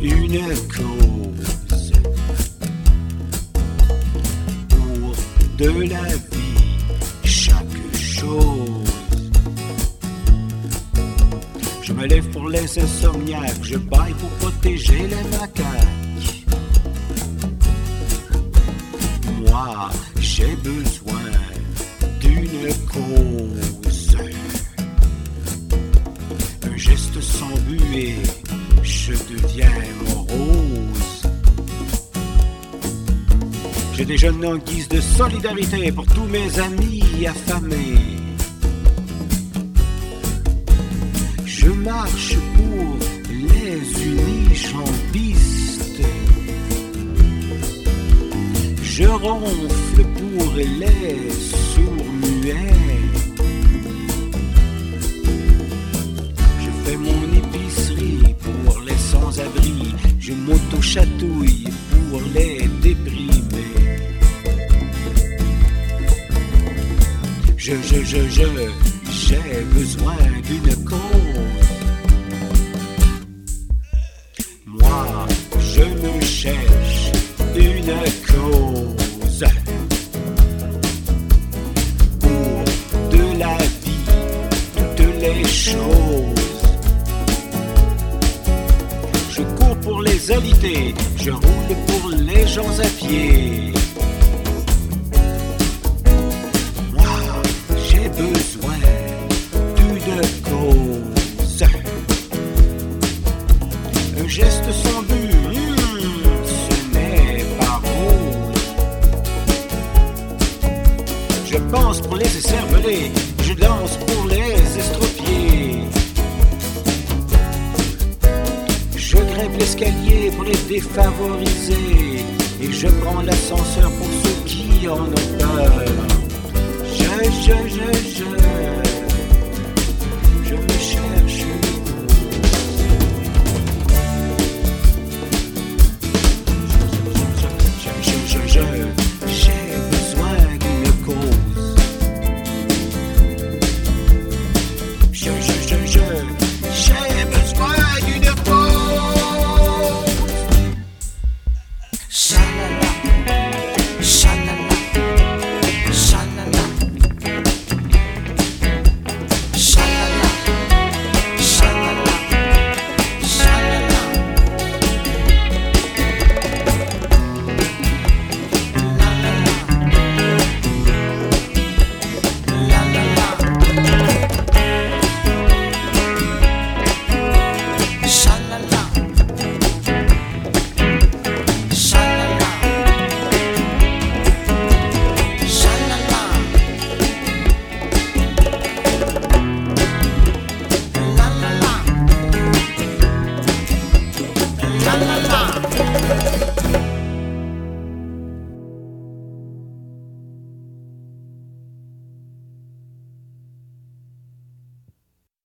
une cause pour de la vie, chaque chose. Je me lève pour les insomniaques, je baille pour protéger les macaques. Moi, j'ai besoin d'une cause. Un geste sans buée, je deviens morose. Je déjeune en guise de solidarité pour tous mes amis affamés. Je marche pour les unijambistes. Je ronfle pour les sourds-muets. Je fais mon épicerie pour les sans-abri. Je m'auto-chatouille pour les déprimés. J'ai besoin d'une cause. Moi, je me cherche une cause pour de la vie, toutes les choses. Je cours pour les alités, je roule pour les gens à pied. Besoin d'une cause. Un geste sans but, ce n'est pas rose. Je pense pour les écervelés, je danse pour les estropiés. Je grimpe l'escalier pour les défavorisés, et je prends l'ascenseur pour ceux qui en ont peur. Je me cherche